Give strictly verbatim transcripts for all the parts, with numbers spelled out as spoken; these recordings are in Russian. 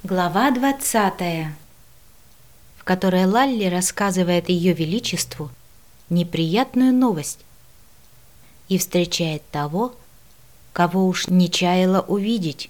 Глава двадцатая, в которой Лалли рассказывает Ее Величеству неприятную новость и встречает того, кого уж не чаяла увидеть.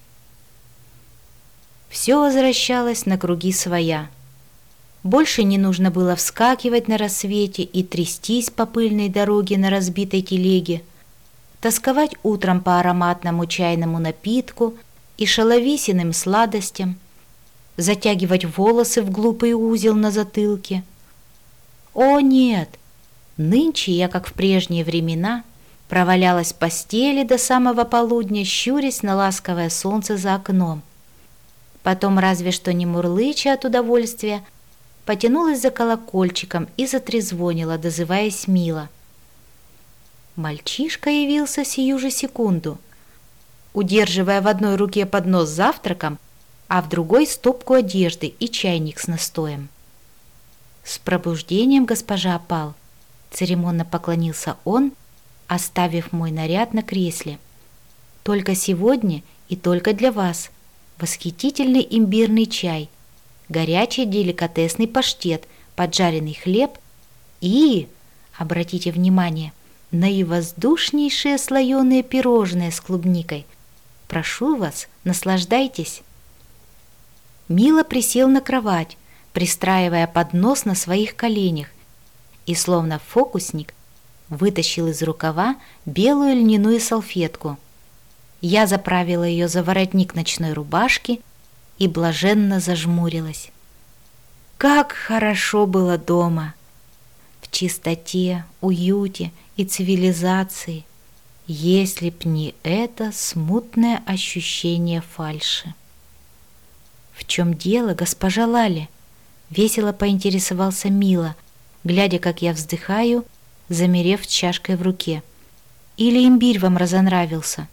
Все возвращалось на круги своя. Больше не нужно было вскакивать на рассвете и трястись по пыльной дороге на разбитой телеге, тосковать утром по ароматному чайному напитку и шаловисиным сладостям, затягивать волосы в глупый узел на затылке. О нет! Нынче я, как в прежние времена, провалялась в постели до самого полудня, щурясь на ласковое солнце за окном. Потом, разве что не мурлыча от удовольствия, потянулась за колокольчиком и затрезвонила, дозываясь Мила. Мальчишка явился сию же секунду, удерживая в одной руке поднос с завтраком, а в другой стопку одежды и чайник с настоем. «С пробуждением, госпожа Опал!» — церемонно поклонился он, оставив мой наряд на кресле. «Только сегодня и только для вас восхитительный имбирный чай, горячий деликатесный паштет, поджаренный хлеб и, обратите внимание, наивоздушнейшие слоеные пирожные с клубникой. Прошу вас, наслаждайтесь». Мила присел на кровать, пристраивая поднос на своих коленях, и, словно фокусник, вытащил из рукава белую льняную салфетку. Я заправила ее за воротник ночной рубашки и блаженно зажмурилась. Как хорошо было дома! В чистоте, уюте и цивилизации, если б не это смутное ощущение фальши. «В чем дело, госпожа Лалли?» — весело поинтересовался Мила, глядя, как я вздыхаю, замерев с чашкой в руке. «Или имбирь вам разонравился?»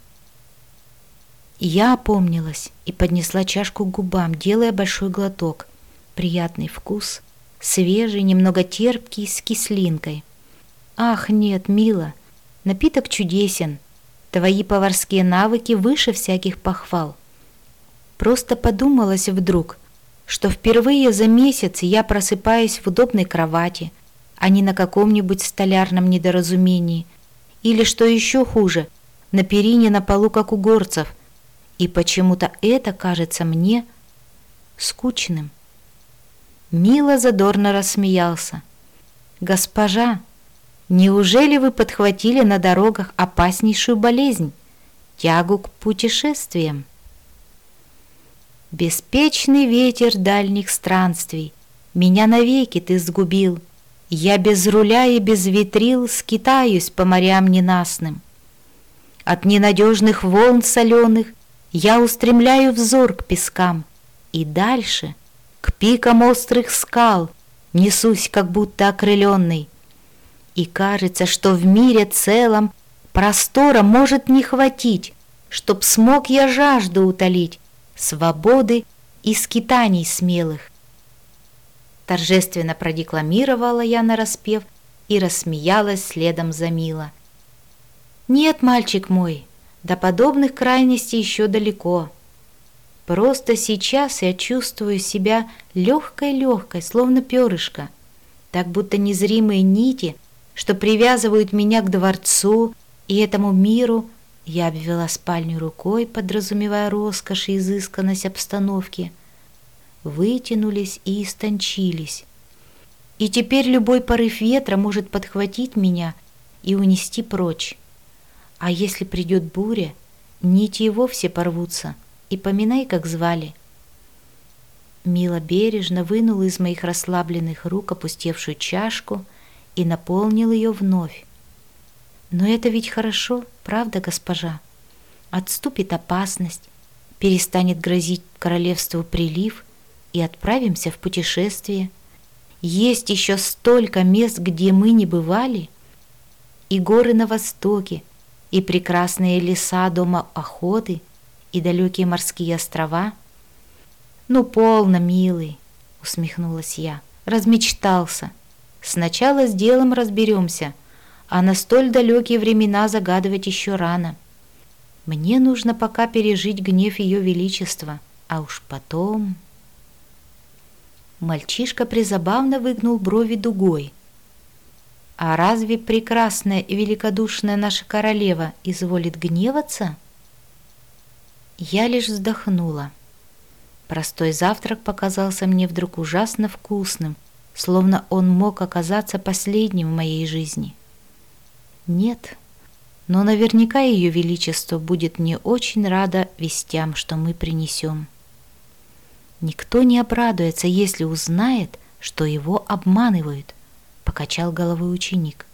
Я опомнилась и поднесла чашку к губам, делая большой глоток. Приятный вкус, свежий, немного терпкий, с кислинкой. «Ах, нет, Мила, напиток чудесен. Твои поварские навыки выше всяких похвал. Просто подумалось вдруг, что впервые за месяц я просыпаюсь в удобной кровати, а не на каком-нибудь столярном недоразумении, или, что еще хуже, на перине на полу, как у горцев, и почему-то это кажется мне скучным». Мила задорно рассмеялся. «Госпожа, неужели вы подхватили на дорогах опаснейшую болезнь, тягу к путешествиям? Беспечный ветер дальних странствий, меня навеки ты сгубил. Я без руля и без ветрил скитаюсь по морям ненастным. От ненадежных волн соленых я устремляю взор к пескам, и дальше, к пикам острых скал, несусь, как будто окрыленный. И кажется, что в мире целом простора может не хватить, чтоб смог я жажду утолить, свободы и скитаний смелых». Торжественно продекламировала я нараспев и рассмеялась следом за Мила. «Нет, мальчик мой, до подобных крайностей еще далеко. Просто сейчас я чувствую себя легкой-легкой, словно перышко, так будто незримые нити, что привязывают меня к дворцу и этому миру». Я обвела спальню рукой, подразумевая роскошь и изысканность обстановки, вытянулись и истончились. И теперь любой порыв ветра может подхватить меня и унести прочь. А если придет буря, нити и вовсе порвутся, и поминай, как звали. Мила бережно вынул из моих расслабленных рук опустевшую чашку и наполнил ее вновь. «Но это ведь хорошо, правда, госпожа? Отступит опасность, перестанет грозить королевству прилив, и отправимся в путешествие. Есть еще столько мест, где мы не бывали, и горы на востоке, и прекрасные леса дома охоты, и далекие морские острова». «Ну, полно, милый», — усмехнулась я, — «размечтался. Сначала с делом разберемся, а на столь далекие времена загадывать еще рано. Мне нужно пока пережить гнев Ее Величества, а уж потом...» Мальчишка призабавно выгнул брови дугой. «А разве прекрасная и великодушная наша королева изволит гневаться?» Я лишь вздохнула. Простой завтрак показался мне вдруг ужасно вкусным, словно он мог оказаться последним в моей жизни. Нет, но наверняка Ее Величество будет мне очень рада вестям, что мы принесем. Никто не обрадуется, если узнает, что его обманывают, — покачал головой ученик.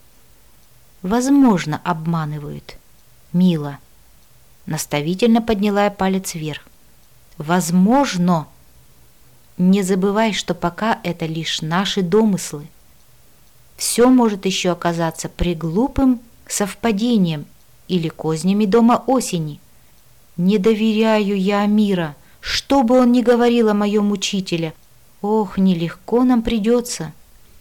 Возможно, обманывают. Мила. Наставительно подняла я палец вверх. Возможно. Не забывай, что пока это лишь наши домыслы. Все может еще оказаться приглупым совпадением или кознями дома осени. Не доверяю я Амира. Что бы он ни говорил о моем учителе, ох, нелегко нам придется.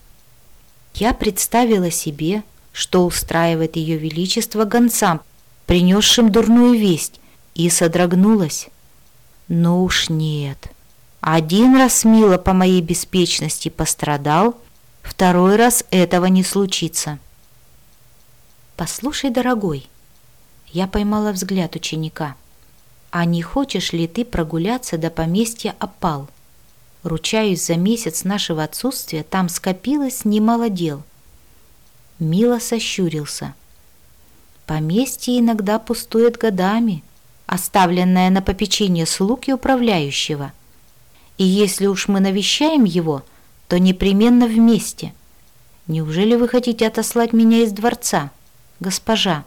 Я представила себе, что устраивает Ее Величество гонцам, принесшим дурную весть, и содрогнулась. Ну уж нет. Один раз Мила по моей беспечности пострадал, второй раз этого не случится. «Послушай, дорогой», — я поймала взгляд ученика, «а не хочешь ли ты прогуляться до поместья Опал? Ручаюсь, за месяц нашего отсутствия там скопилось немало дел». Мила сощурился. «Поместье иногда пустует годами, оставленное на попечение слуг и управляющего. И если уж мы навещаем его, то непременно вместе. Неужели вы хотите отослать меня из дворца, госпожа?»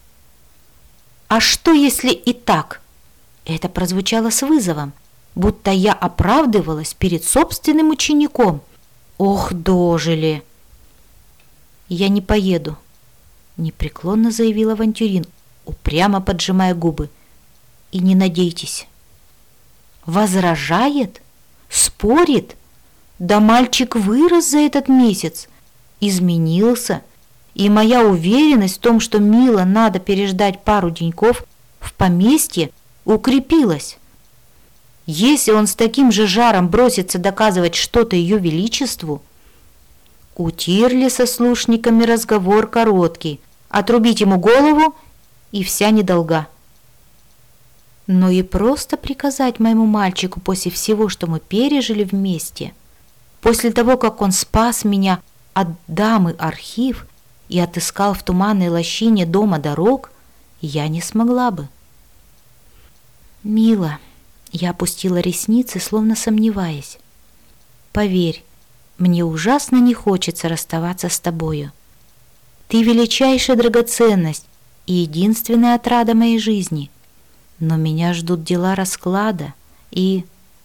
«А что, если и так?» Это прозвучало с вызовом, будто я оправдывалась перед собственным учеником. Ох, дожили! «Я не поеду», — непреклонно заявил авантюрин, упрямо поджимая губы. «И не надейтесь». «Возражает? Спорит? Да мальчик вырос за этот месяц, изменился, и моя уверенность в том, что Мила надо переждать пару деньков в поместье, укрепилась. Если он с таким же жаром бросится доказывать что-то Ее Величеству...» У Тирли со слушниками разговор короткий, отрубить ему голову и вся недолга. Но и просто приказать моему мальчику после всего, что мы пережили вместе, после того, как он спас меня от дамы Архив и отыскал в туманной лощине дома дорог, я не смогла бы. «Мила», — я опустила ресницы, словно сомневаясь, — «поверь, мне ужасно не хочется расставаться с тобою. Ты величайшая драгоценность и единственная отрада моей жизни. Но меня ждут дела расклада, и...»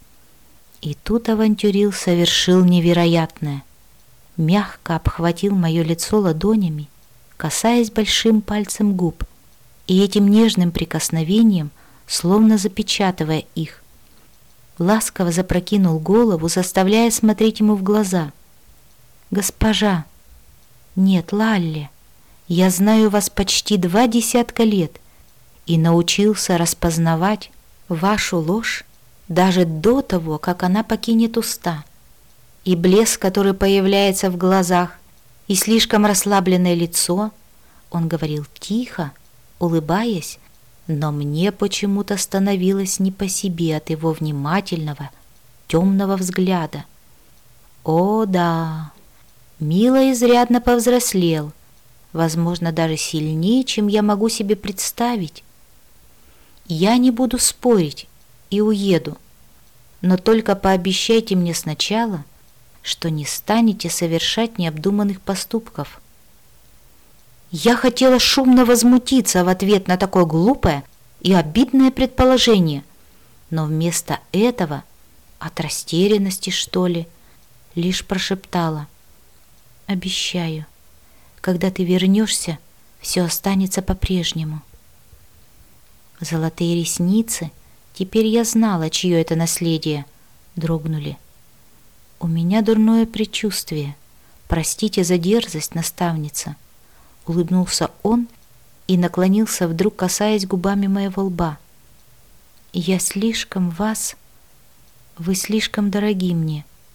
И тут авантюрил совершил невероятное. Мягко обхватил мое лицо ладонями, касаясь большим пальцем губ, и этим нежным прикосновением, словно запечатывая их, ласково запрокинул голову, заставляя смотреть ему в глаза. «Госпожа, нет, Лалли, я знаю вас почти два десятка лет и научился распознавать вашу ложь даже до того, как она покинет уста, и блеск, который появляется в глазах, и слишком расслабленное лицо». Он говорил тихо, улыбаясь, но мне почему-то становилось не по себе от его внимательного, темного взгляда. О, да, Мила изрядно повзрослел, возможно, даже сильнее, чем я могу себе представить. Я не буду спорить и уеду, но только пообещайте мне сначала, что не станете совершать необдуманных поступков. Я хотела шумно возмутиться в ответ на такое глупое и обидное предположение, но вместо этого, от растерянности, что ли, лишь прошептала: «Обещаю, когда ты вернешься, все останется по-прежнему». Золотые ресницы, теперь я знала, чье это наследие, дрогнули. «У меня дурное предчувствие. Простите за дерзость, наставница». Улыбнулся он и наклонился, вдруг касаясь губами моего лба. «Я слишком вас... Вы слишком дороги мне.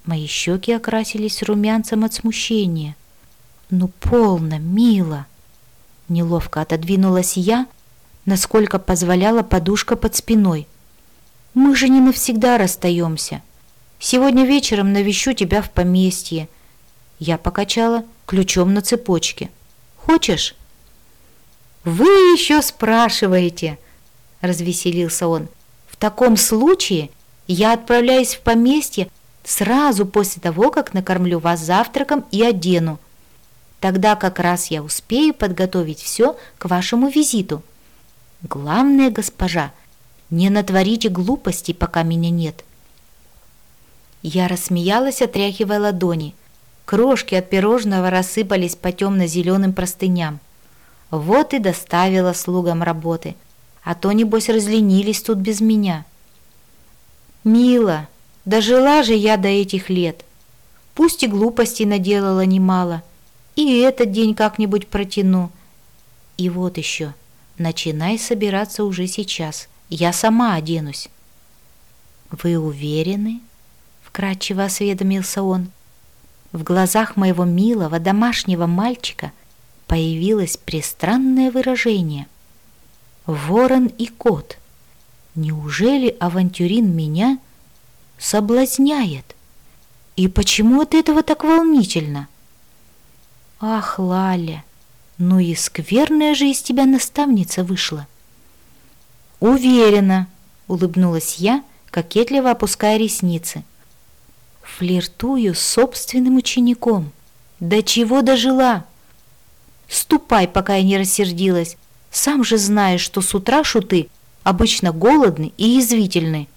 Мои щеки окрасились румянцем от смущения. «Ну, полно, Мила!» Неловко отодвинулась я, насколько позволяла подушка под спиной. «Мы же не навсегда расстаемся. Сегодня вечером навещу тебя в поместье». Я покачала ключом на цепочке. «Хочешь?» «Вы еще спрашиваете!» — развеселился он. «В таком случае я отправляюсь в поместье сразу после того, как накормлю вас завтраком и одену. Тогда как раз я успею подготовить все к вашему визиту. Главное, госпожа, не натворите глупостей, пока меня нет». Я рассмеялась, отряхивая ладони. Крошки от пирожного рассыпались по темно-зеленым простыням. Вот и доставила слугам работы, а то, небось, разленились тут без меня. «Мила, дожила же я до этих лет. Пусть и глупостей наделала немало, и этот день как-нибудь протяну. И вот еще, начинай собираться уже сейчас, я сама оденусь». «Вы уверены?» — вкратчиво осведомился он. В глазах моего милого домашнего мальчика появилось пристранное выражение. Ворон и кот. Неужели авантюрин меня соблазняет? И почему от этого так волнительно? Ах, Лаля, ну и скверная же из тебя наставница вышла. Уверена, улыбнулась я, кокетливо опуская ресницы. Флиртую с собственным учеником. До чего дожила? Ступай, пока я не рассердилась. Сам же знаешь, что с утра шуты обычно голодны и язвительны.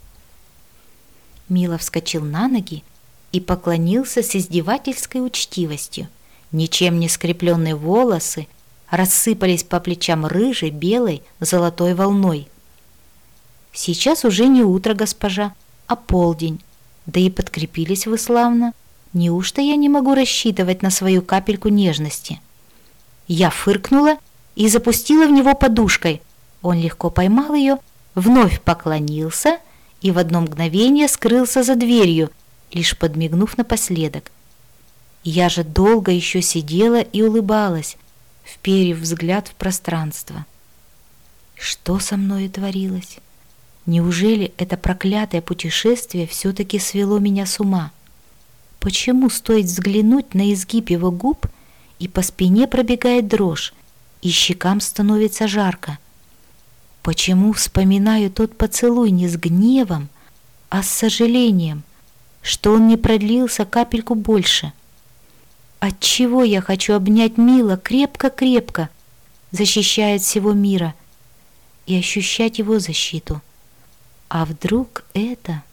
Мила вскочил на ноги и поклонился с издевательской учтивостью. Ничем не скрепленные волосы рассыпались по плечам рыжей, белой, золотой волной. «Сейчас уже не утро, госпожа, а полдень. Да и подкрепились вы славно. Неужто я не могу рассчитывать на свою капельку нежности?» Я фыркнула и запустила в него подушкой. Он легко поймал ее, вновь поклонился и в одно мгновение скрылся за дверью, лишь подмигнув напоследок. Я же долго еще сидела и улыбалась, вперев взгляд в пространство. Что со мной творилось? Неужели это проклятое путешествие все-таки свело меня с ума? Почему стоит взглянуть на изгиб его губ, и по спине пробегает дрожь, и щекам становится жарко? Почему вспоминаю тот поцелуй не с гневом, а с сожалением, что он не продлился капельку больше? Отчего я хочу обнять Мила крепко-крепко, защищая от всего мира, и ощущать его защиту? А вдруг это...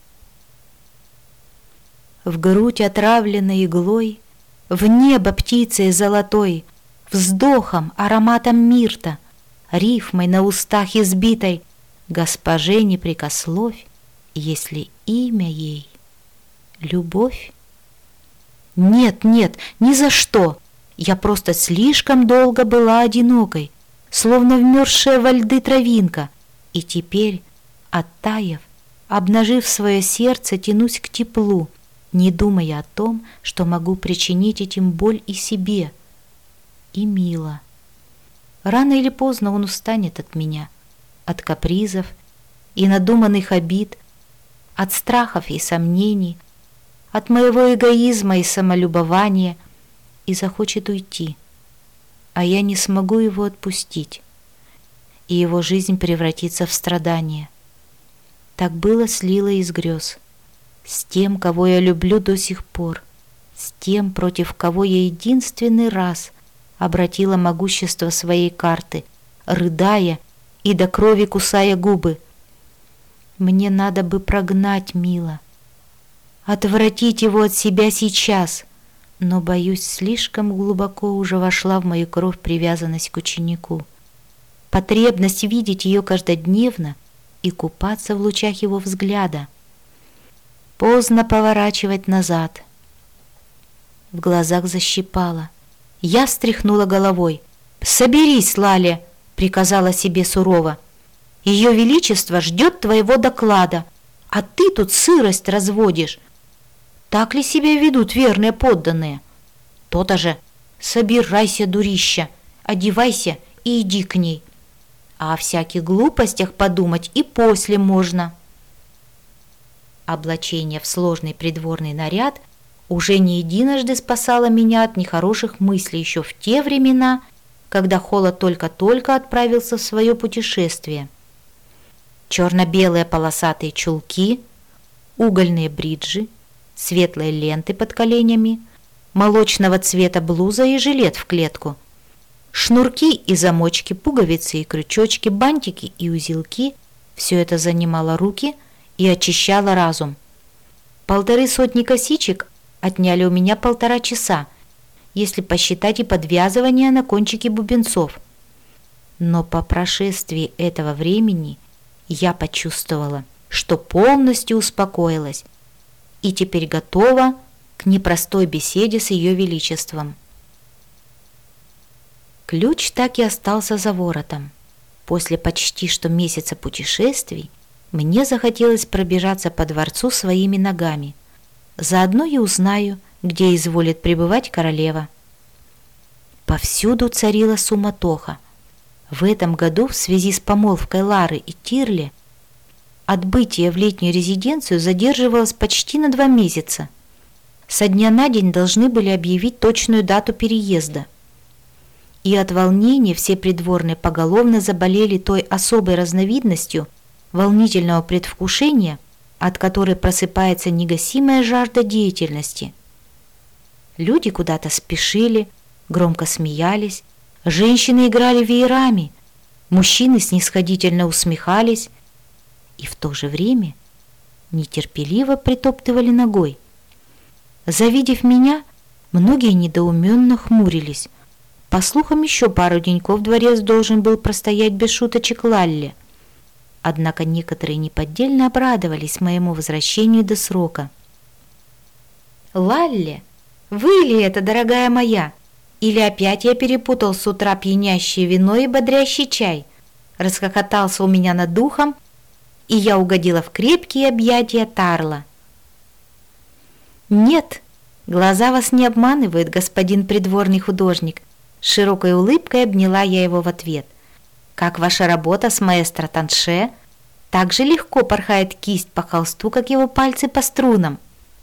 В грудь отравленной иглой, в небо птицей золотой, вздохом, ароматом мирта, рифмой на устах избитой, госпоже не прикословь, если имя ей — любовь. Нет, нет, ни за что. Я просто слишком долго была одинокой, словно вмерзшая во льды травинка, и теперь, оттаив, обнажив свое сердце, тянусь к теплу, не думая о том, что могу причинить этим боль и себе, и Мила. Рано или поздно он устанет от меня, от капризов и надуманных обид, от страхов и сомнений, от моего эгоизма и самолюбования, и захочет уйти, а я не смогу его отпустить, и его жизнь превратится в страдание. Так было с Лилой из грез, с тем, кого я люблю до сих пор, с тем, против кого я единственный раз обратила могущество своей карты, рыдая и до крови кусая губы. Мне надо бы прогнать Мила, отвратить его от себя сейчас, но, боюсь, слишком глубоко уже вошла в мою кровь привязанность к ученику, потребность видеть ее каждодневно и купаться в лучах его взгляда. Поздно поворачивать назад. В глазах защипало. Я встряхнула головой. «Соберись, Лаля!» — приказала себе сурово. «Ее Величество ждет твоего доклада, а ты тут сырость разводишь». Так ли себя ведут верные подданные? То-то же. Собирайся, дурища, одевайся и иди к ней. А о всяких глупостях подумать и после можно. Облачение в сложный придворный наряд уже не единожды спасало меня от нехороших мыслей еще в те времена, когда Холод только-только отправился в свое путешествие. Черно-белые полосатые чулки, угольные бриджи, светлые ленты под коленями, молочного цвета блуза и жилет в клетку, шнурки и замочки, пуговицы и крючочки, бантики и узелки – все это занимало руки и очищало разум. Полторы сотни косичек отняли у меня полтора часа, если посчитать и подвязывание на кончике бубенцов. Но по прошествии этого времени я почувствовала, что полностью успокоилась и теперь готова к непростой беседе с Ее Величеством. Ключ так и остался за воротом. После почти что месяца путешествий мне захотелось пробежаться по дворцу своими ногами. Заодно и узнаю, где изволит пребывать королева. Повсюду царила суматоха. В этом году в связи с помолвкой Лары и Тирли отбытие в летнюю резиденцию задерживалось почти на два месяца. Со дня на день должны были объявить точную дату переезда. И от волнения все придворные поголовно заболели той особой разновидностью волнительного предвкушения, от которой просыпается негасимая жажда деятельности. Люди куда-то спешили, громко смеялись, женщины играли веерами, мужчины снисходительно усмехались и в то же время нетерпеливо притоптывали ногой. Завидев меня, многие недоуменно хмурились. По слухам, еще пару деньков дворец должен был простоять без шуточек Лалле. Однако некоторые неподдельно обрадовались моему возвращению до срока. «Лалле, вы ли это, дорогая моя? Или опять я перепутал с утра пьянящее вино и бодрящий чай?» Расхохотался у меня над духом, и я угодила в крепкие объятия Тарла. «Нет, глаза вас не обманывают, господин придворный художник», — с широкой улыбкой обняла я его в ответ. «Как ваша работа с маэстро Танше? Так же легко порхает кисть по холсту, как его пальцы по струнам».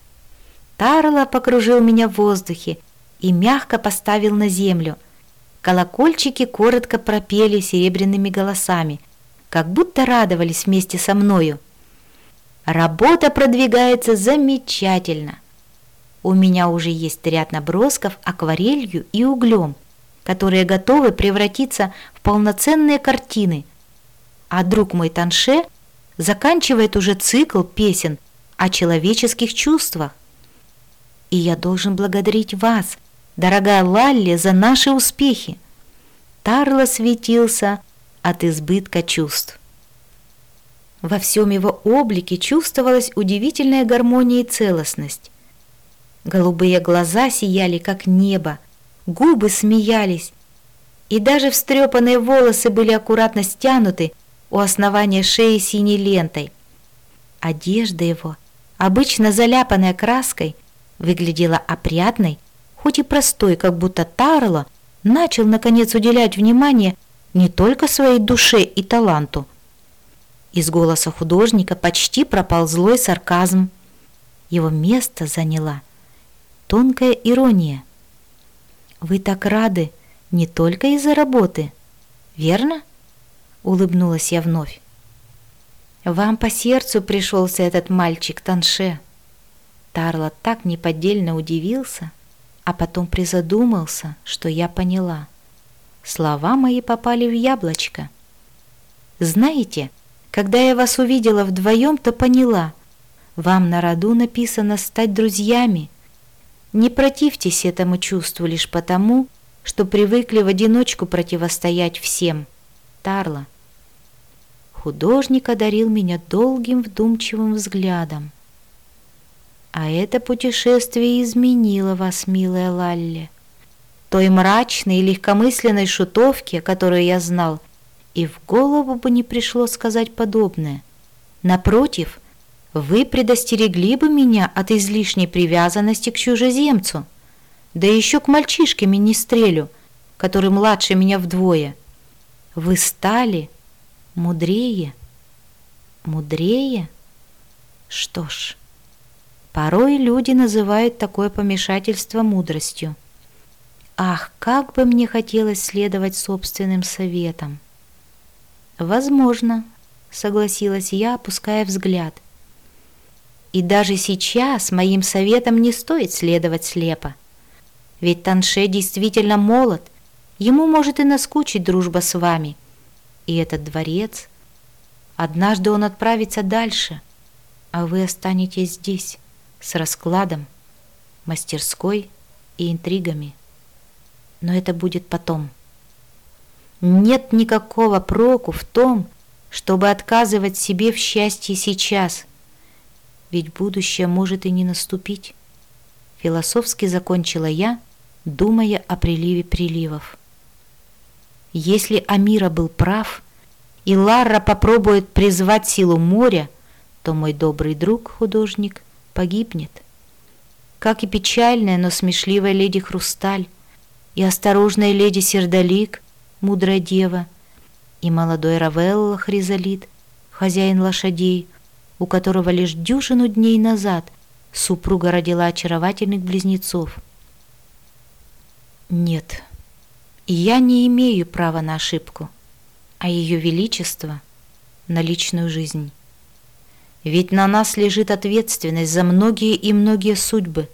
Тарло покружил меня в воздухе и мягко поставил на землю. Колокольчики коротко пропели серебряными голосами, как будто радовались вместе со мною. «Работа продвигается замечательно. У меня уже есть ряд набросков акварелью и углем, которые готовы превратиться в полноценные картины. А друг мой Танше заканчивает уже цикл песен о человеческих чувствах. И я должен благодарить вас, дорогая Лалли, за наши успехи». Тарло светился от избытка чувств. Во всем его облике чувствовалась удивительная гармония и целостность. Голубые глаза сияли, как небо, губы смеялись, и даже встрепанные волосы были аккуратно стянуты у основания шеи синей лентой. Одежда его, обычно заляпанная краской, выглядела опрятной, хоть и простой, как будто Тарло начал, наконец, уделять внимание не только своей душе и таланту. Из голоса художника почти пропал злой сарказм. Его место заняла тонкая ирония. «Вы так рады не только из-за работы, верно?» — улыбнулась я вновь. «Вам по сердцу пришелся этот мальчик Танше». Тарло так неподдельно удивился, а потом призадумался, что я поняла. Слова мои попали в яблочко. «Знаете, когда я вас увидела вдвоем, то поняла, вам на роду написано стать друзьями. Не противьтесь этому чувству лишь потому, что привыкли в одиночку противостоять всем. Тарло». Художник одарил меня долгим вдумчивым взглядом. «А это путешествие изменило вас, милая Лалли. Той мрачной и легкомысленной шутовке, которую я знал, и в голову бы не пришло сказать подобное. Напротив, вы предостерегли бы меня от излишней привязанности к чужеземцу, да еще к мальчишке-министрелю, который младше меня вдвое. Вы стали мудрее. Мудрее? Что ж, порой люди называют такое помешательство мудростью. Ах, как бы мне хотелось следовать собственным советам. Возможно, согласилась я, опуская взгляд. И даже сейчас моим советам не стоит следовать слепо. Ведь Танше действительно молод, ему может и наскучить дружба с вами. И этот дворец, однажды он отправится дальше, а вы останетесь здесь с раскладом, мастерской и интригами. Но это будет потом. Нет никакого проку в том, чтобы отказывать себе в счастье сейчас, ведь будущее может и не наступить. Философски закончила я, думая о приливе приливов. Если Амира был прав, и Ларра попробует призвать силу моря, то мой добрый друг, художник, погибнет. Как и печальная, но смешливая леди Хрусталь, и осторожная леди Сердолик, мудрая дева, и молодой Равелла Хризалит, хозяин лошадей, у которого лишь дюжину дней назад супруга родила очаровательных близнецов. Нет, я не имею права на ошибку, а Ее Величество на личную жизнь. Ведь на нас лежит ответственность за многие и многие судьбы.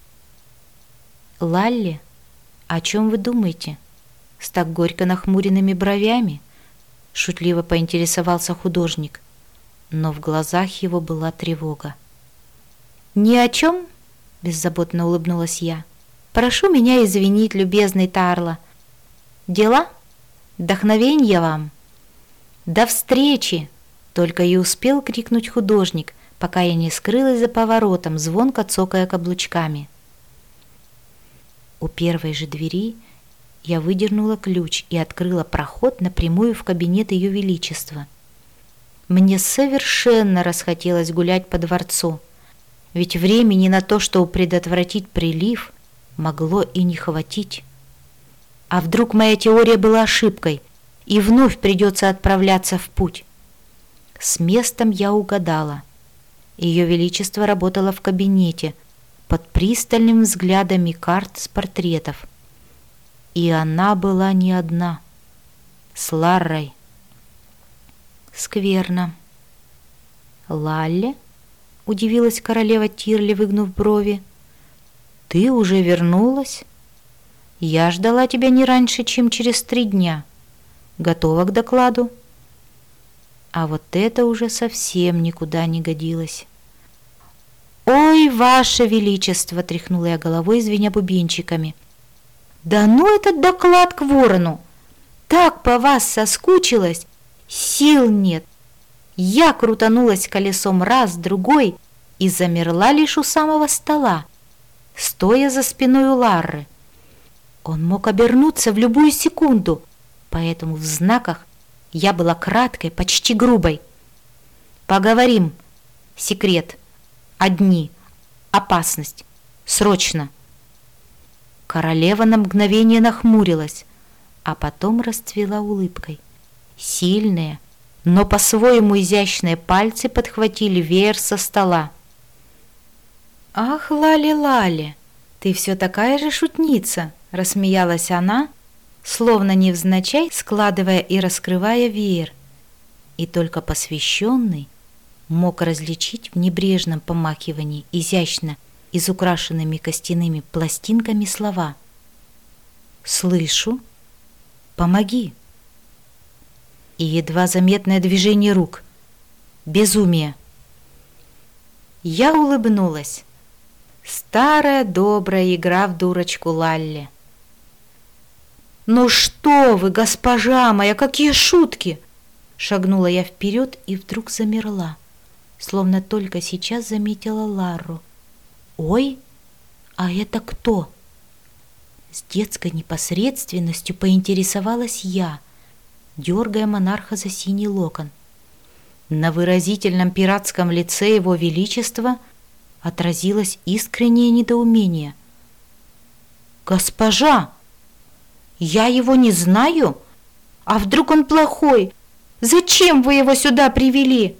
Лалли, о чем вы думаете? С так горько нахмуренными бровями шутливо поинтересовался художник, но в глазах его была тревога. «Ни о чем?» — беззаботно улыбнулась я. «Прошу меня извинить, любезный Тарло. Дела? Вдохновенья вам!» «До встречи!» — только и успел крикнуть художник, пока я не скрылась за поворотом, звонко цокая каблучками. У первой же двери я выдернула ключ и открыла проход напрямую в кабинет Ее Величества. Мне совершенно расхотелось гулять по дворцу, ведь времени на то, чтобы предотвратить прилив, могло и не хватить. А вдруг моя теория была ошибкой, и вновь придется отправляться в путь? С местом я угадала. Ее Величество работало в кабинете под пристальным взглядами карт с портретов. И она была не одна, с Ларрой. Скверно. «Лалли?» — удивилась королева Тирли, выгнув брови. «Ты уже вернулась? Я ждала тебя не раньше, чем через три дня. Готова к докладу?» А вот это уже совсем никуда не годилось. «Ой, ваше величество!» — тряхнула я головой, звеня бубенчиками. «Да ну этот доклад к ворону! Так по вас соскучилась! Сил нет!» Я крутанулась колесом раз, другой и замерла лишь у самого стола, стоя за спиной у Ларры. Он мог обернуться в любую секунду, поэтому в знаках я была краткой, почти грубой. «Поговорим. Секрет. Одни. Опасность. Срочно!» Королева на мгновение нахмурилась, а потом расцвела улыбкой. Сильные, но по-своему изящные пальцы подхватили веер со стола. «Ах, Лали-Лали, ты все такая же шутница!» — рассмеялась она, словно невзначай складывая и раскрывая веер. И только посвященный мог различить в небрежном помахивании изящно изукрашенными костяными пластинками слова. «Слышу. Помоги». И едва заметное движение рук. Безумие. Я улыбнулась. Старая добрая игра в дурочку Лалли. «Ну что вы, госпожа моя, какие шутки!» Шагнула я вперед и вдруг замерла, словно только сейчас заметила Ларру. «Ой, а это кто?» С детской непосредственностью поинтересовалась я, дергая монарха за синий локон. На выразительном пиратском лице его величества отразилось искреннее недоумение. «Госпожа, я его не знаю? А вдруг он плохой? Зачем вы его сюда привели?»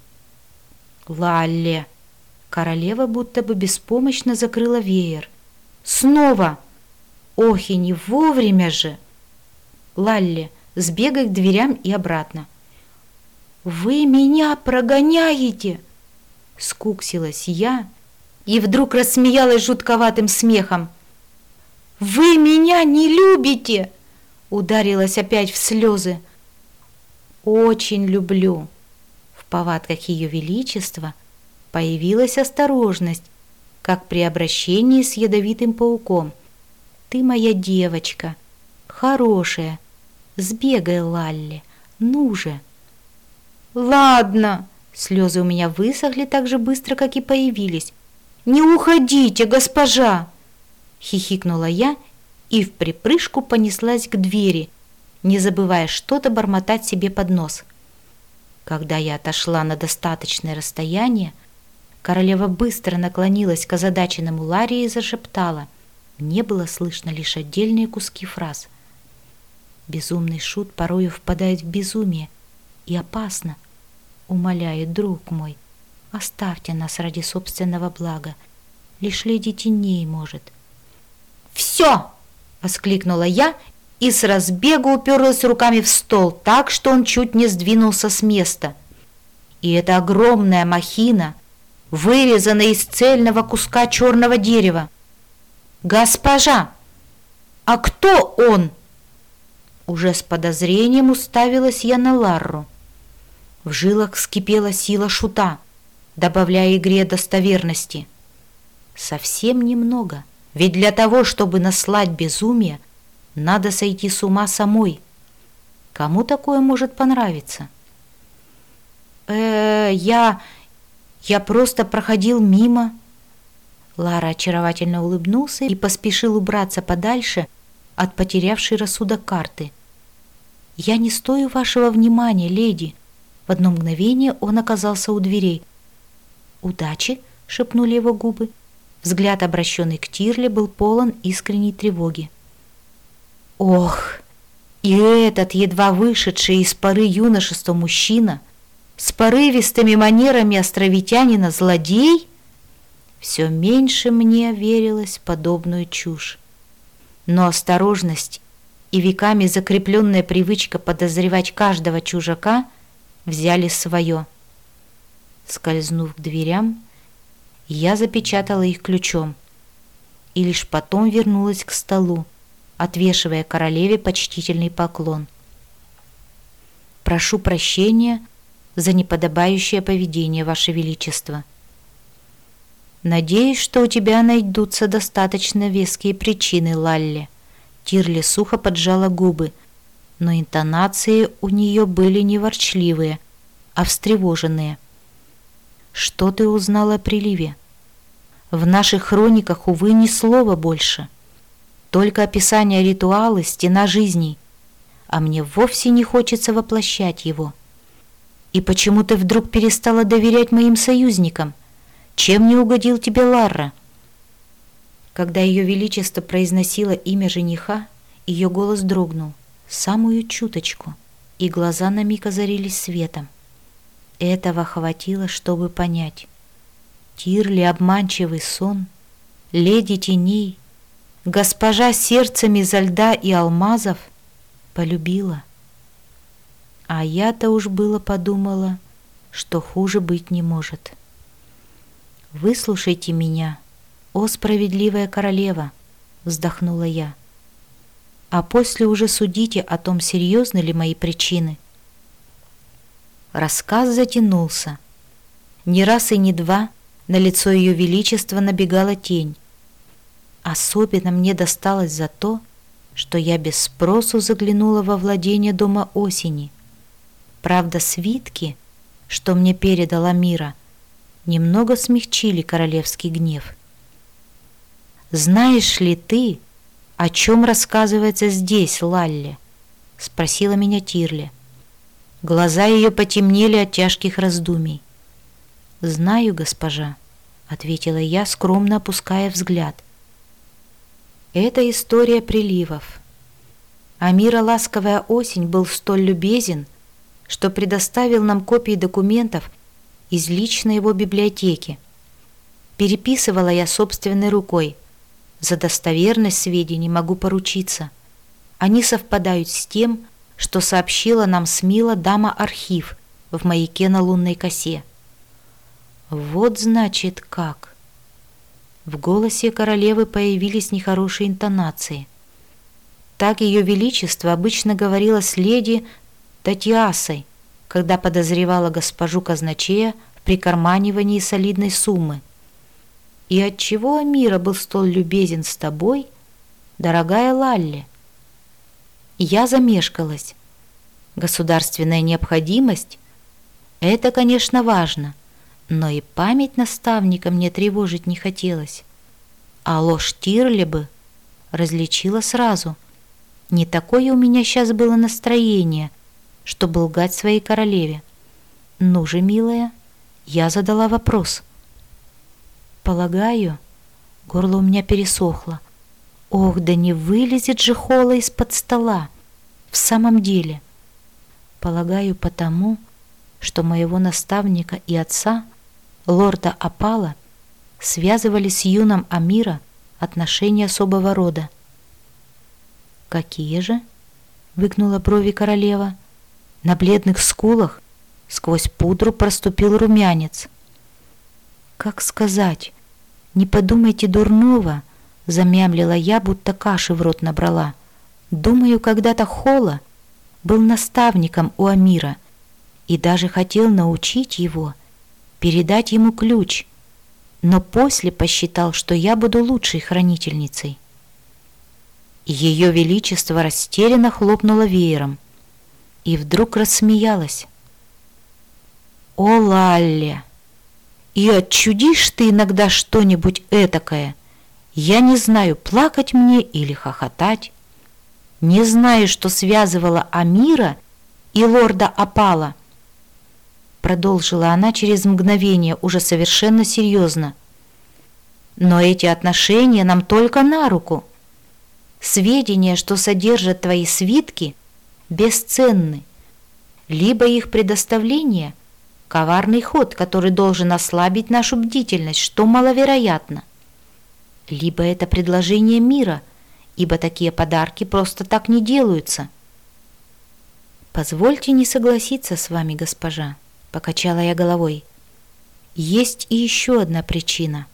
«Лалле!» Королева будто бы беспомощно закрыла веер. «Снова! Ох, и не вовремя же!» «Лалле, сбегай к дверям и обратно». «Вы меня прогоняете!» Скуксилась я и вдруг рассмеялась жутковатым смехом. «Вы меня не любите!» Ударилась опять в слезы. «Очень люблю». В повадках Ее Величества появилась осторожность, как при обращении с ядовитым пауком. «Ты моя девочка, хорошая. Сбегай, Лалле, ну же!» «Ладно!» Слезы у меня высохли так же быстро, как и появились. «Не уходите, госпожа!» Хихикнула я и в припрыжку понеслась к двери, не забывая что-то бормотать себе под нос. Когда я отошла на достаточное расстояние, королева быстро наклонилась к озадаченному Ларри и зашептала. Мне было слышно лишь отдельные куски фраз. «Безумный шут порою впадает в безумие, и опасно. Умоляю, друг мой, оставьте нас ради собственного блага. Лишь леди теней может». «Все!» — воскликнула я и с разбегу уперлась руками в стол так, что он чуть не сдвинулся с места. И эта огромная махина, вырезанная из цельного куска черного дерева. «Госпожа! А кто он?» Уже с подозрением уставилась я на Ларру. В жилах вскипела сила шута, добавляя игре достоверности. Совсем немного, ведь для того, чтобы наслать безумие, надо сойти с ума самой. Кому такое может понравиться? э я... я просто проходил мимо. Лара очаровательно улыбнулся и поспешил убраться подальше от потерявшей рассудок карты. «Я не стою вашего внимания, леди». В одно мгновение он оказался у дверей. «Удачи!» — шепнули его губы. Взгляд, обращенный к Тирле, был полон искренней тревоги. Ох! И этот едва вышедший из поры юношества мужчина с порывистыми манерами островитянина злодей? Все меньше мне верилось в подобную чушь. Но осторожность и веками закрепленная привычка подозревать каждого чужака взяли свое. Скользнув к дверям, я запечатала их ключом и лишь потом вернулась к столу, отвешивая королеве почтительный поклон. «Прошу прощения за неподобающее поведение, Ваше Величество. Надеюсь, что у тебя найдутся достаточно веские причины, Лалле». Тирли сухо поджала губы, но интонации у нее были не ворчливые, а встревоженные. «Что ты узнала о приливе? В наших хрониках, увы, ни слова больше. Только описание ритуала «Стена жизней», а мне вовсе не хочется воплощать его. И почему ты вдруг перестала доверять моим союзникам? Чем не угодил тебе Ларра?» Когда Ее Величество произносило имя жениха, ее голос дрогнул, самую чуточку, и глаза на миг озарились светом. Этого хватило, чтобы понять. Тирли — обманчивый сон, леди теней, госпожа с сердцем изо льда и алмазов полюбила. А я-то уж было подумала, что хуже быть не может. «Выслушайте меня, о справедливая королева!» — вздохнула я. «А после уже судите о том, серьезны ли мои причины». Рассказ затянулся. Ни раз и ни два на лицо Ее Величества набегала тень. Особенно мне досталось за то, что я без спросу заглянула во владение дома осени. Правда, свитки, что мне передала Мира, немного смягчили королевский гнев. «Знаешь ли ты, о чем рассказывается здесь, Лалле?» — спросила меня Тирли. Глаза ее потемнели от тяжких раздумий. «Знаю, госпожа», — ответила я, скромно опуская взгляд. «Это история приливов. Амира Ласковая Осень был столь любезен, что предоставил нам копии документов из личной его библиотеки. Переписывала я собственной рукой. За достоверность сведений могу поручиться. Они совпадают с тем, что сообщила нам Смила дама-архив в маяке на лунной косе». «Вот значит как». В голосе королевы появились нехорошие интонации. Так ее величество обычно говорило с леди Татьясой, когда подозревала госпожу казначея в прикарманивании солидной суммы. «И отчего Амира был столь любезен с тобой, дорогая Лалли?» Я замешкалась. Государственная необходимость — это, конечно, важно, но и память наставника мне тревожить не хотелось. А ложь Тирли бы различила сразу. Не такое у меня сейчас было настроение, чтобы лгать своей королеве. «Ну же, милая», я задала вопрос. «Полагаю...» Горло у меня пересохло. Ох, да не вылезет же Холла из-под стола. В самом деле, полагаю, потому, что моего наставника и отца, лорда Апала, связывали с юным Амира отношения особого рода. «Какие же?» — выгнула брови королева. На бледных скулах сквозь пудру проступил румянец. «Как сказать? Не подумайте дурного», — замямлила я, будто каши в рот набрала. «Думаю, когда-то Холла был наставником у Амира и даже хотел научить его, передать ему ключ, но после посчитал, что я буду лучшей хранительницей». Ее величество растерянно хлопнуло веером и вдруг рассмеялась. «О, Лалли, и отчудишь ты иногда что-нибудь этакое. Я не знаю, плакать мне или хохотать. Не знаю, что связывало Амира и лорда Апала», продолжила она через мгновение уже совершенно серьезно. «Но эти отношения нам только на руку. Сведения, что содержат твои свитки, бесценны. Либо их предоставление — коварный ход, который должен ослабить нашу бдительность, что маловероятно. Либо это предложение мира, ибо такие подарки просто так не делаются». «Позвольте не согласиться с вами, госпожа», — покачала я головой. «Есть и еще одна причина.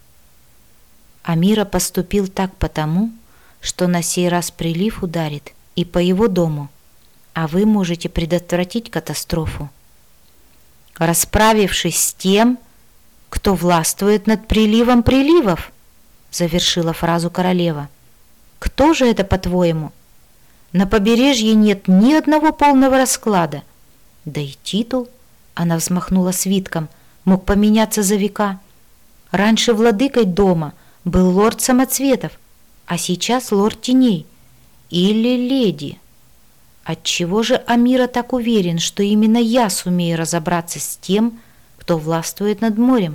Амира поступил так потому, что на сей раз прилив ударит и по его дому, а вы можете предотвратить катастрофу, расправившись с тем, кто властвует над приливом приливов», — завершила фразу королева. «Кто же это, по-твоему? На побережье нет ни одного полного расклада. Да и титул», — она взмахнула свитком, — «мог поменяться за века. Раньше владыкой дома был лорд Самоцветов, а сейчас лорд Теней или леди. Отчего же Амира так уверен, что именно я сумею разобраться с тем, кто властвует над морем?»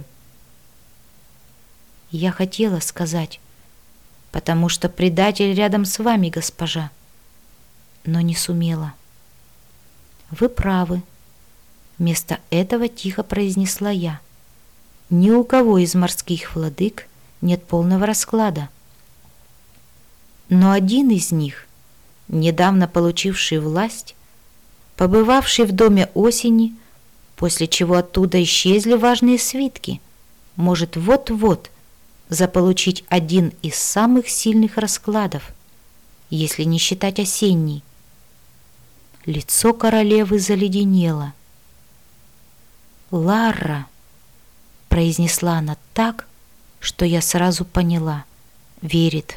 Я хотела сказать: «Потому что предатель рядом с вами, госпожа», но не сумела. «Вы правы», — вместо этого тихо произнесла я. «Ни у кого из морских владык нет полного расклада. Но один из них, недавно получивший власть, побывавший в доме Осени, после чего оттуда исчезли важные свитки, может вот-вот заполучить один из самых сильных раскладов, если не считать осенний». Лицо королевы заледенело. «Ларра», — произнесла она так, что я сразу поняла — верит.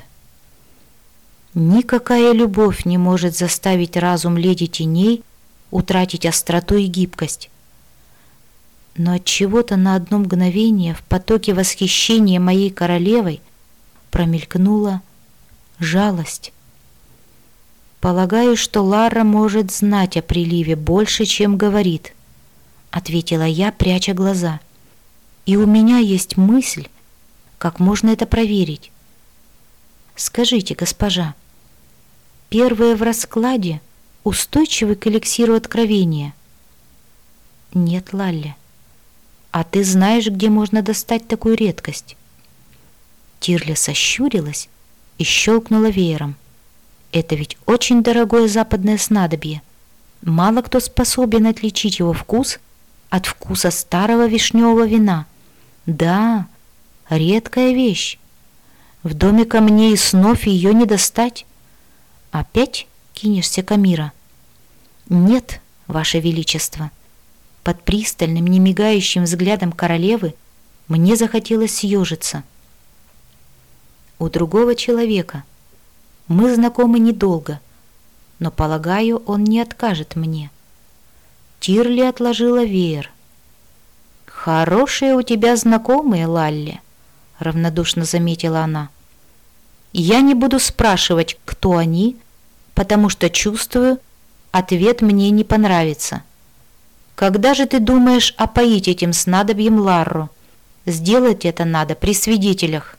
Никакая любовь не может заставить разум леди Теней утратить остроту и гибкость. Но от чего-то на одно мгновение в потоке восхищения моей королевой промелькнула жалость. «Полагаю, что Лара может знать о приливе больше, чем говорит», — ответила я, пряча глаза. «И у меня есть мысль, как можно это проверить. Скажите, госпожа, первое в раскладе устойчивы к эликсиру откровения?» «Нет, Лалли. А ты знаешь, где можно достать такую редкость?» Тирля сощурилась и щелкнула веером. «Это ведь очень дорогое западное снадобье. Мало кто способен отличить его вкус от вкуса старого вишневого вина. Да, редкая вещь. В доме камней и снов ее не достать. Опять кинешься к Амира?» «Нет, Ваше Величество». Под пристальным, немигающим взглядом королевы мне захотелось съежиться. «У другого человека. Мы знакомы недолго, но, полагаю, он не откажет мне». Тирли отложила веер. «Хорошие у тебя знакомые, Лалли», — равнодушно заметила она. «Я не буду спрашивать, кто они, потому что чувствую, ответ мне не понравится. Когда же ты думаешь опоить этим снадобьем Ларру? Сделать это надо при свидетелях».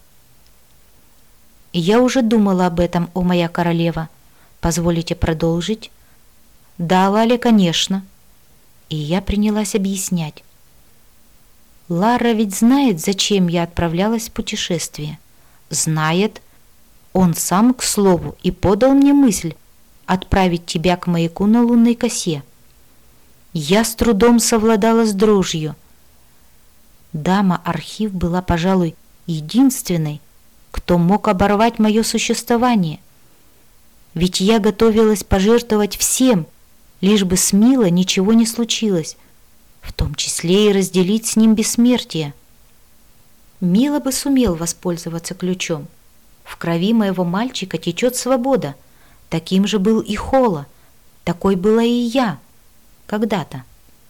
«Я уже думала об этом, о моя королева. Позволите продолжить?» «Да, Лаля, конечно». И я принялась объяснять. «Лара ведь знает, зачем я отправлялась в путешествие. Знает. Он сам, к слову, и подал мне мысль отправить тебя к маяку на лунной косе. Я с трудом совладала с дрожью. Дама-архив была, пожалуй, единственной, кто мог оборвать мое существование. Ведь я готовилась пожертвовать всем, лишь бы с Мило ничего не случилось, в том числе и разделить с ним бессмертие. Мило бы сумел воспользоваться ключом. В крови моего мальчика течет свобода. Таким же был и Хола. Такой была и я. Когда-то.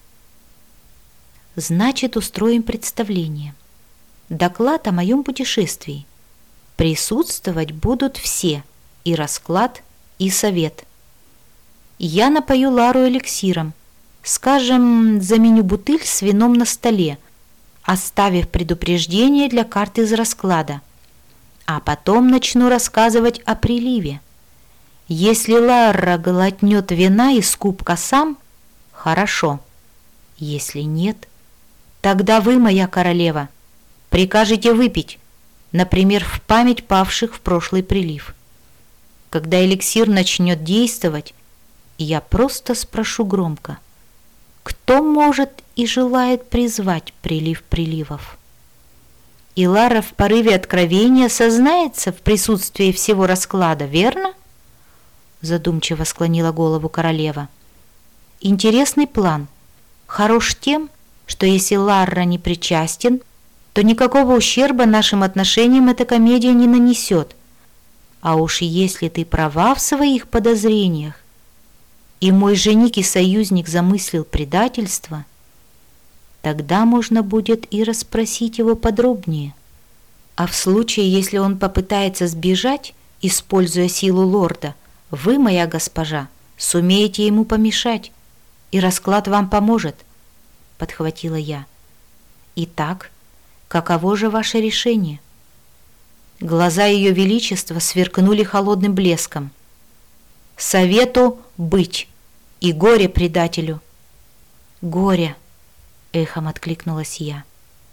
Значит, устроим представление. Доклад о моем путешествии. Присутствовать будут все. И расклад, и совет. Я напою Лару эликсиром. Скажем, заменю бутыль с вином на столе, оставив предупреждение для карт из расклада. А потом начну рассказывать о приливе. Если Лара глотнет вина из кубка сам, хорошо. Если нет, тогда вы, моя королева, прикажете выпить, например, в память павших в прошлый прилив. Когда эликсир начнет действовать, я просто спрошу громко: кто может и желает призвать прилив приливов? И Лара в порыве откровения сознается в присутствии всего расклада, верно? Задумчиво склонила голову королева. Интересный план. Хорош тем, что если Ларра не причастен, то никакого ущерба нашим отношениям эта комедия не нанесет. А уж если ты права в своих подозрениях, и мой жених и союзник замыслил предательство, тогда можно будет и расспросить его подробнее. А в случае, если он попытается сбежать, используя силу лорда, вы, моя госпожа, сумеете ему помешать, и расклад вам поможет, — подхватила я. Итак, каково же ваше решение? Глаза ее величества сверкнули холодным блеском. Совету быть, и горе предателю. Горе, — эхом откликнулась я.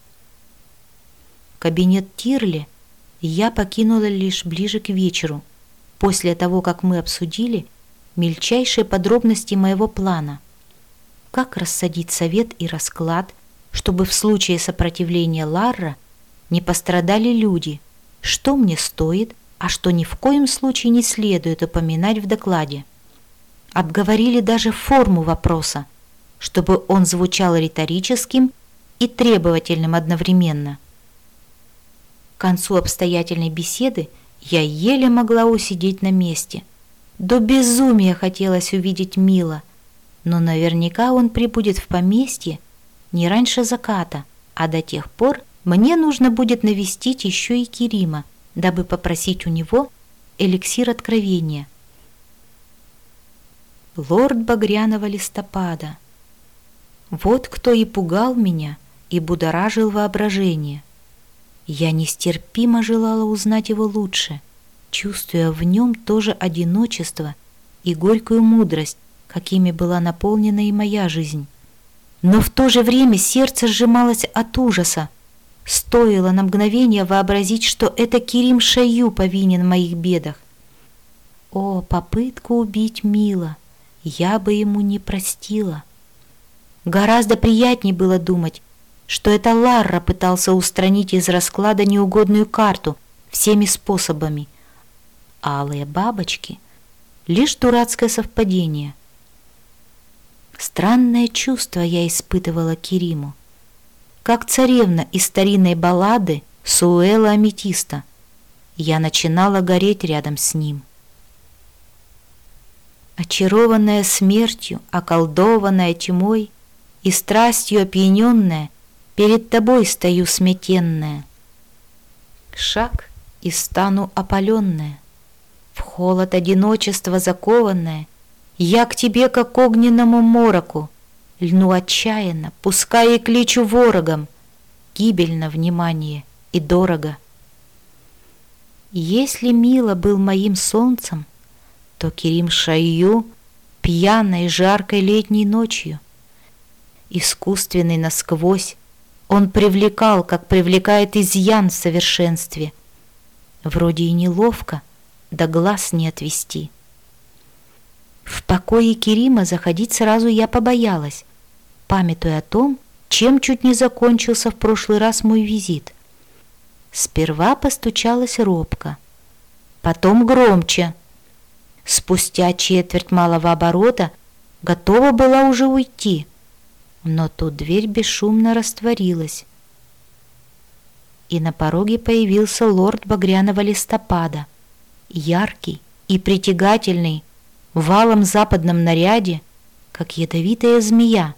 Кабинет Тирли я покинула лишь ближе к вечеру, после того, как мы обсудили мельчайшие подробности моего плана. Как рассадить совет и расклад, чтобы в случае сопротивления Ларра не пострадали люди, что мне стоит, а что ни в коем случае не следует упоминать в докладе. Обговорили даже форму вопроса, чтобы он звучал риторическим и требовательным одновременно. К концу обстоятельной беседы я еле могла усидеть на месте. До безумия хотелось увидеть Мила, но наверняка он прибудет в поместье не раньше заката, а до тех пор мне нужно будет навестить еще и Керима, дабы попросить у него эликсир откровения. лорд багряного листопада. Вот кто и пугал меня, и будоражил воображение. Я нестерпимо желала узнать его лучше, чувствуя в нем тоже одиночество и горькую мудрость, какими была наполнена и моя жизнь. Но в то же время сердце сжималось от ужаса. Стоило на мгновение вообразить, что это Керим Шайю повинен в моих бедах. О, попытку убить Мила я бы ему не простила. Гораздо приятнее было думать, что это Ларра пытался устранить из расклада неугодную карту всеми способами. А алые бабочки — лишь дурацкое совпадение. Странное чувство я испытывала к Кериму, как царевна из старинной баллады Суэла Аметиста. Я начинала гореть рядом с ним. Очарованная смертью, околдованная тьмой и страстью опьяненная, перед тобой стою смятенная. Шаг и стану опаленная, в холод одиночества закованная, я к тебе, как к огненному мороку, льну отчаянно, пускай и кличу ворогам, гибельно внимание и дорого. Если Мила был моим солнцем, то Керим Шайю пьяной жаркой летней ночью. Искусственный насквозь, он привлекал, как привлекает изъян в совершенстве. Вроде и неловко, да глаз не отвести. В покое Керима заходить сразу я побоялась, памятуя о том, чем чуть не закончился в прошлый раз мой визит. Сперва постучалась робко, потом громче. Спустя четверть малого оборота готова была уже уйти, но тут дверь бесшумно растворилась, и на пороге появился лорд багряного листопада, яркий и притягательный, в валом западном наряде, как ядовитая змея.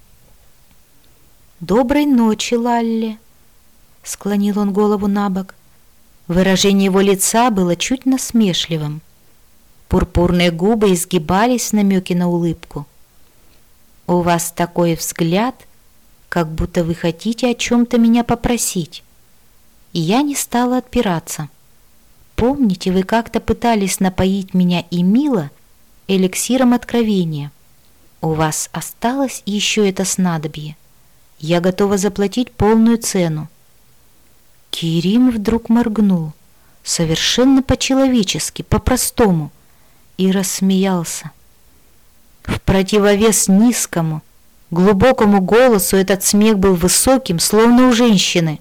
«Доброй ночи, Лалли!» — склонил он голову набок. Выражение его лица было чуть насмешливым. Пурпурные губы изгибались в намеке на улыбку. «У вас такой взгляд, как будто вы хотите о чем-то меня попросить». И я не стала отпираться. «Помните, вы как-то пытались напоить меня и Мила эликсиром откровения? У вас осталось еще это снадобье? Я готова заплатить полную цену». Керим вдруг моргнул, совершенно по-человечески, по-простому, и рассмеялся. В противовес низкому, глубокому голосу этот смех был высоким, словно у женщины.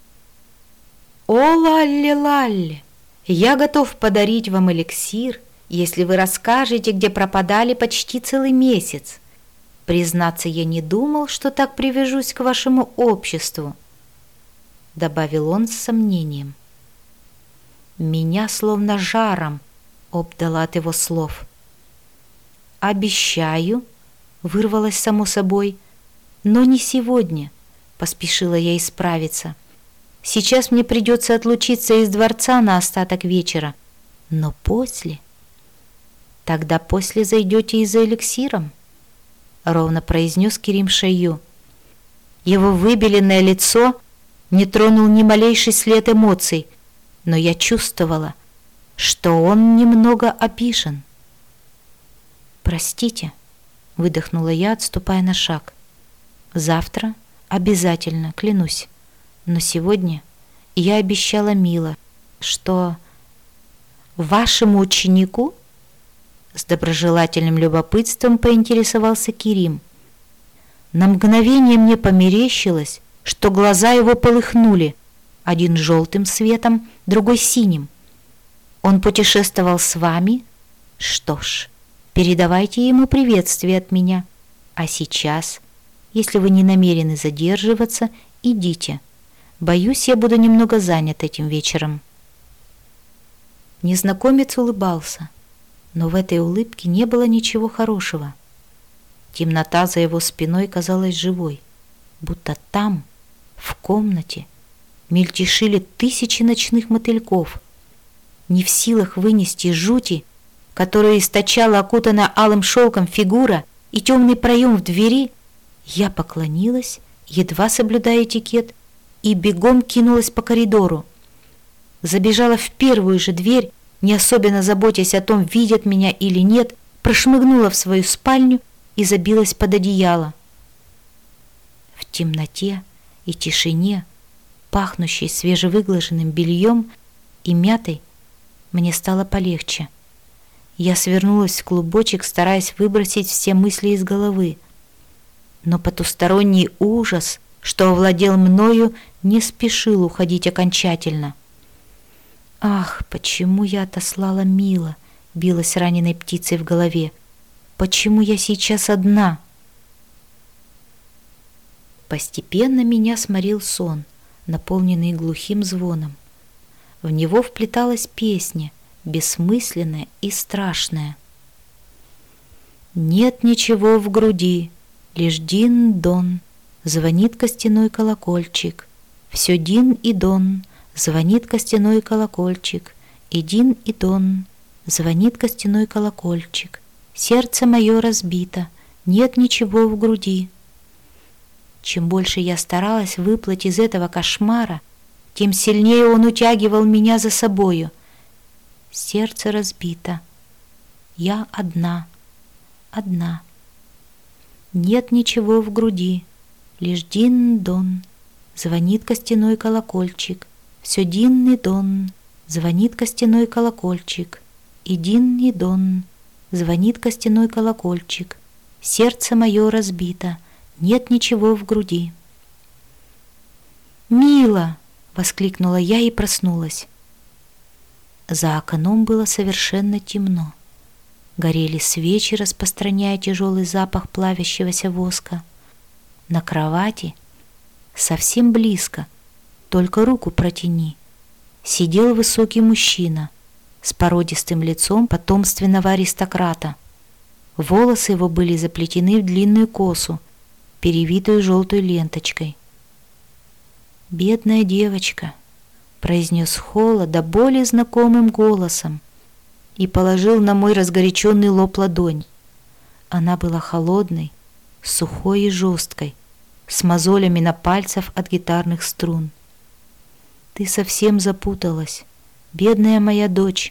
«О, Лалли, Лалли, я готов подарить вам эликсир, если вы расскажете, где пропадали почти целый месяц. Признаться, я не думал, что так привяжусь к вашему обществу», — добавил он с сомнением. Меня словно жаром обдало от его слов. «Обещаю», — вырвалось само собой, — «но не сегодня», — поспешила я исправиться. «Сейчас мне придется отлучиться из дворца на остаток вечера, но после...» «Тогда после зайдете и за эликсиром», — ровно произнес Керим Шайю. Его выбеленное лицо не тронул ни малейший след эмоций, но я чувствовала, что он немного обижен. «Простите», — выдохнула я, отступая на шаг. «Завтра обязательно, клянусь. Но сегодня я обещала Мила, что вашему ученику...» С доброжелательным любопытством поинтересовался Керим. На мгновение мне померещилось, что глаза его полыхнули, один желтым светом, другой синим. «Он путешествовал с вами? Что ж, передавайте ему приветствие от меня. А сейчас, если вы не намерены задерживаться, идите. Боюсь, я буду немного занят этим вечером». Незнакомец улыбался, но в этой улыбке не было ничего хорошего. Темнота за его спиной казалась живой, будто там, в комнате, мельтешили тысячи ночных мотыльков. Не в силах вынести жути, которую источала окутанная алым шелком фигура и темный проем в двери, я поклонилась, едва соблюдая этикет, и бегом кинулась по коридору. Забежала в первую же дверь, не особенно заботясь о том, видят меня или нет, прошмыгнула в свою спальню и забилась под одеяло. В темноте и тишине, пахнущей свежевыглаженным бельем и мятой, мне стало полегче. Я свернулась в клубочек, стараясь выбросить все мысли из головы. Но потусторонний ужас, что овладел мною, не спешил уходить окончательно. «Ах, почему я отослала Мила?» — билась раненой птицей в голове. «Почему я сейчас одна?» Постепенно меня сморил сон, наполненный глухим звоном. В него вплеталась песня, бессмысленная и страшная. Нет ничего в груди, лишь дин-дон, звонит костяной колокольчик. Все дин и дон, звонит костяной колокольчик. И дин и дон, звонит костяной колокольчик. Сердце мое разбито, нет ничего в груди. Чем больше я старалась выплыть из этого кошмара, тем сильнее он утягивал меня за собою. Сердце разбито. Я одна, одна. Нет ничего в груди, лишь дин-дон, звонит костяной колокольчик. Все дин и дон, звонит костяной колокольчик. И дин и дон, звонит костяной колокольчик. Сердце мое разбито, нет ничего в груди. «Мила!» — воскликнула я и проснулась. За окном было совершенно темно. Горели свечи, распространяя тяжелый запах плавящегося воска. На кровати, совсем близко, только руку протяни, сидел высокий мужчина с породистым лицом потомственного аристократа. Волосы его были заплетены в длинную косу, перевитую желтой ленточкой. «Бедная девочка», — произнес Холла до боли знакомым голосом и положил на мой разгоряченный лоб ладонь. Она была холодной, сухой и жесткой, с мозолями на пальцах от гитарных струн. «Ты совсем запуталась, бедная моя дочь».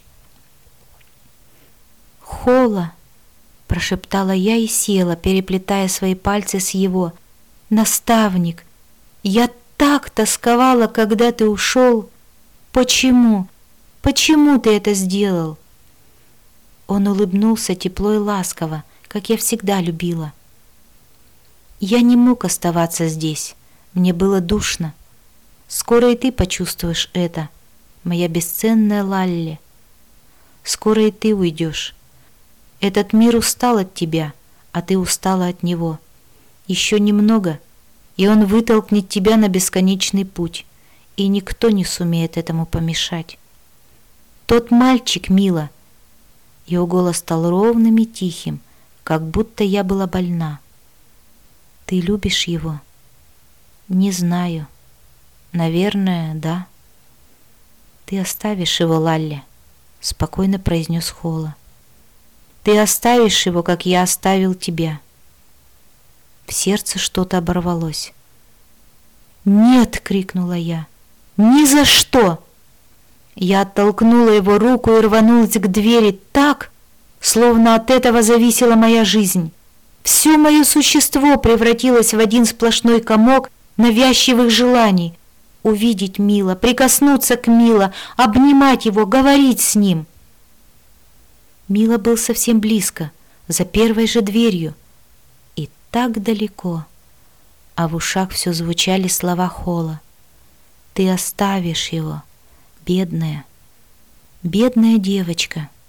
«Холла», — прошептала я и села, переплетая свои пальцы с его. «Наставник, я так тосковала, когда ты ушел. Почему? Почему ты это сделал?» Он улыбнулся тепло и ласково, как я всегда любила. «Я не мог оставаться здесь, мне было душно. Скоро и ты почувствуешь это, моя бесценная Лалли. Скоро и ты уйдешь. Этот мир устал от тебя, а ты устала от него. Еще немного, и он вытолкнет тебя на бесконечный путь, и никто не сумеет этому помешать. Тот мальчик, Мила». Его голос стал ровным и тихим, как будто я была больна. «Ты любишь его?» «Не знаю. Наверное, да». «Ты оставишь его, Лалли», — спокойно произнес Холла. «Ты оставишь его, как я оставил тебя». В сердце что-то оборвалось. «Нет!» — крикнула я. «Ни за что!» Я оттолкнула его руку и рванулась к двери так, словно от этого зависела моя жизнь. Все мое существо превратилось в один сплошной комок навязчивых желаний. Увидеть Мила, прикоснуться к Мила, обнимать его, говорить с ним. Мила был совсем близко, за первой же дверью, и так далеко, а в ушах все звучали слова Холла. «Ты оставишь его, бедная, бедная девочка».